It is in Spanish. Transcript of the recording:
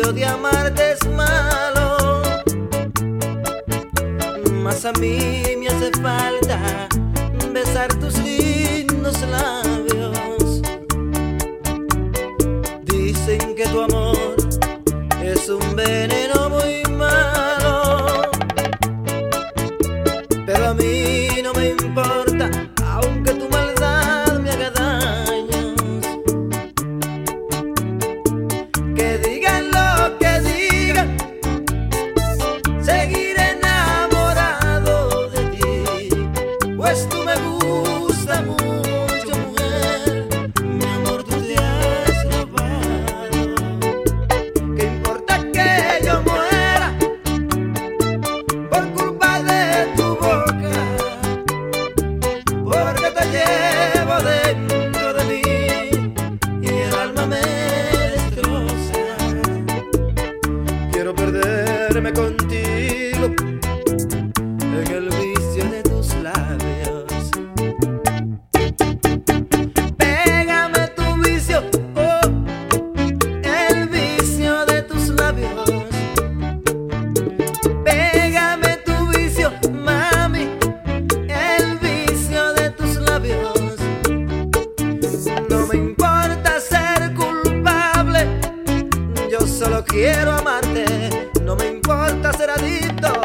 vicio de amarte es malo, mas a mí me hace falta besar tus lindos labios. Dicen que tu amor es un veneno muy malo, pero a mí no me importa, aunque tu maldad me haga daños. Que digan lo que digan, seguiré enamorado de ti, pues tú me gustas mucho, mujer. Mi amor, tú te has robado. ¿Qué importa que yo muera por culpa de tu boca? Porque te llevo dentro de mí y el alma me destroza. Quiero perderme contigo en el vicio de tus labios. Pégame tu vicio, oh, el vicio de tus labios. Pégame tu vicio, mami, el vicio de tus labios. No me importa ser culpable, yo solo quiero amarte. No me importa ser adicto